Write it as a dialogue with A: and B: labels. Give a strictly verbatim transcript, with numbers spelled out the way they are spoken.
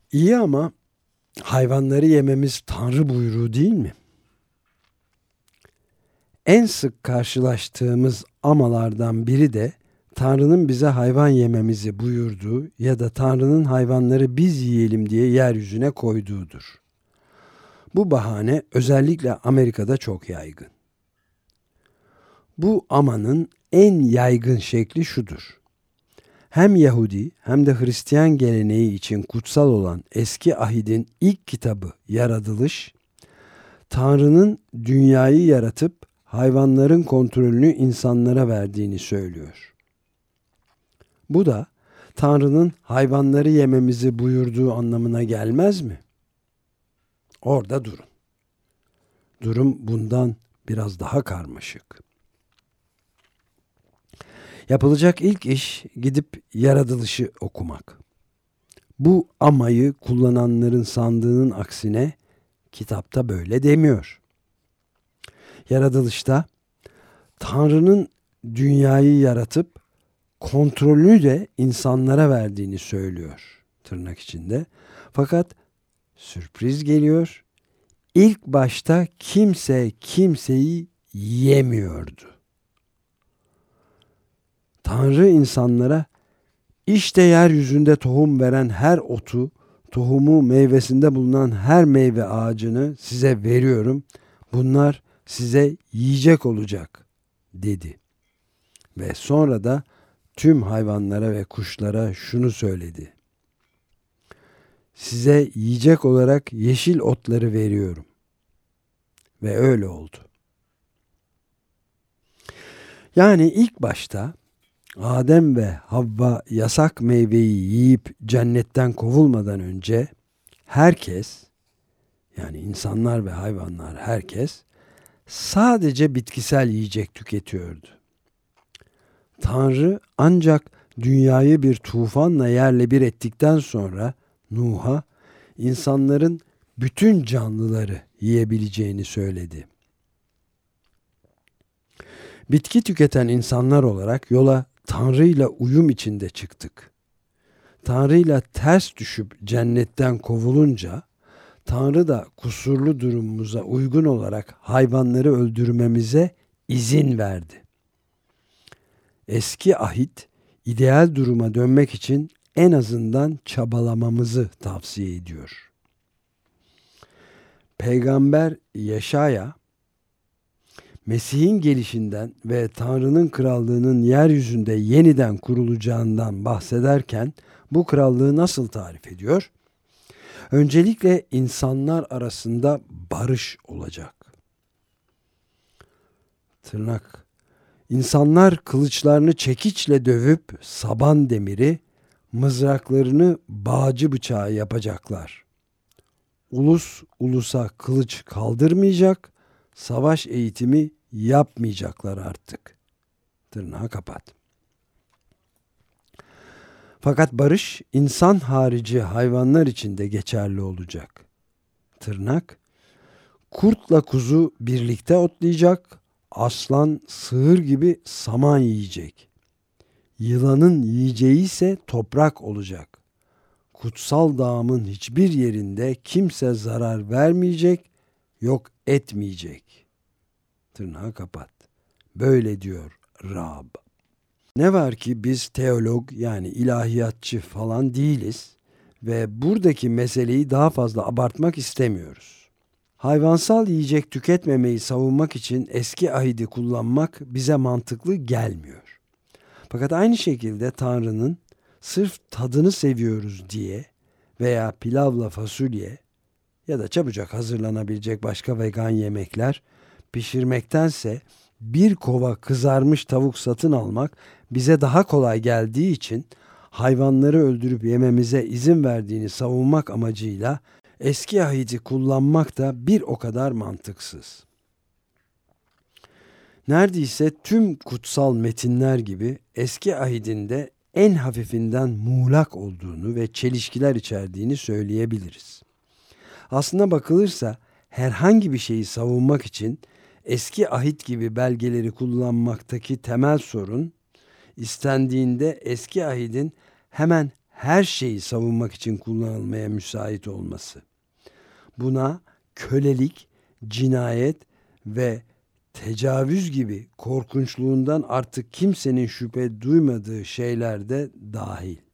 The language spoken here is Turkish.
A: İyi ama hayvanları yememiz Tanrı buyruğu değil mi? En sık karşılaştığımız amalardan biri de Tanrı'nın bize hayvan yememizi buyurduğu ya da Tanrı'nın hayvanları biz yiyelim diye yeryüzüne koyduğudur. Bu bahane özellikle Amerika'da çok yaygın. Bu amanın en yaygın şekli şudur. Hem Yahudi hem de Hristiyan geleneği için kutsal olan Eski Ahit'in ilk kitabı Yaratılış, Tanrı'nın dünyayı yaratıp hayvanların kontrolünü insanlara verdiğini söylüyor. Bu da Tanrı'nın hayvanları yememizi buyurduğu anlamına gelmez mi? Orada durun. Durum bundan biraz daha karmaşık. Yapılacak ilk iş gidip Yaratılışı okumak. Bu amayı kullananların sandığının aksine kitapta böyle demiyor. Yaratılışta Tanrı'nın dünyayı yaratıp kontrolünü de insanlara verdiğini söylüyor tırnak içinde. Fakat sürpriz geliyor. İlk başta kimse kimseyi yemiyordu. Tanrı insanlara işte yeryüzünde tohum veren her otu, tohumu meyvesinde bulunan her meyve ağacını size veriyorum. Bunlar size yiyecek olacak dedi. Ve sonra da tüm hayvanlara ve kuşlara şunu söyledi. Size yiyecek olarak yeşil otları veriyorum. Ve öyle oldu. Yani ilk başta Adem ve Havva yasak meyveyi yiyip cennetten kovulmadan önce herkes, yani insanlar ve hayvanlar herkes sadece bitkisel yiyecek tüketiyordu. Tanrı ancak dünyayı bir tufanla yerle bir ettikten sonra Nuh'a insanların bütün canlıları yiyebileceğini söyledi. Bitki tüketen insanlar olarak yola Tanrı ile uyum içinde çıktık. Tanrı ile ters düşüp cennetten kovulunca Tanrı da kusurlu durumumuza uygun olarak hayvanları öldürmemize izin verdi. Eski ahit ideal duruma dönmek için en azından çabalamamızı tavsiye ediyor. Peygamber Yeşaya, Mesih'in gelişinden ve Tanrı'nın krallığının yeryüzünde yeniden kurulacağından bahsederken bu krallığı nasıl tarif ediyor? Öncelikle insanlar arasında barış olacak. Tırnak. İnsanlar kılıçlarını çekiçle dövüp saban demiri, mızraklarını bağcı bıçağı yapacaklar. Ulus ulusa kılıç kaldırmayacak, savaş eğitimi yapmayacaklar artık. Tırnağı kapat. Fakat barış insan harici hayvanlar için de geçerli olacak. Tırnak, kurtla kuzu birlikte otlayacak, aslan sığır gibi saman yiyecek. Yılanın yiyeceği ise toprak olacak. Kutsal dağımın hiçbir yerinde kimse zarar vermeyecek, yok etmeyecek. Tırnağı kapat. Böyle diyor Rab. Ne var ki biz teolog yani ilahiyatçı falan değiliz ve buradaki meseleyi daha fazla abartmak istemiyoruz. Hayvansal yiyecek tüketmemeyi savunmak için eski ahidi kullanmak bize mantıklı gelmiyor. Fakat aynı şekilde Tanrı'nın sırf tadını seviyoruz diye veya pilavla fasulye ya da çabucak hazırlanabilecek başka vegan yemekler pişirmektense bir kova kızarmış tavuk satın almak bize daha kolay geldiği için hayvanları öldürüp yememize izin verdiğini savunmak amacıyla eski ahidi kullanmak da bir o kadar mantıksız. Neredeyse tüm kutsal metinler gibi eski ahidin de en hafifinden muğlak olduğunu ve çelişkiler içerdiğini söyleyebiliriz. Aslına bakılırsa herhangi bir şeyi savunmak için eski ahit gibi belgeleri kullanmaktaki temel sorun, istendiğinde eski ahidin hemen her şeyi savunmak için kullanılmaya müsait olması. Buna kölelik, cinayet ve tecavüz gibi korkunçluğundan artık kimsenin şüphe duymadığı şeyler de dahil.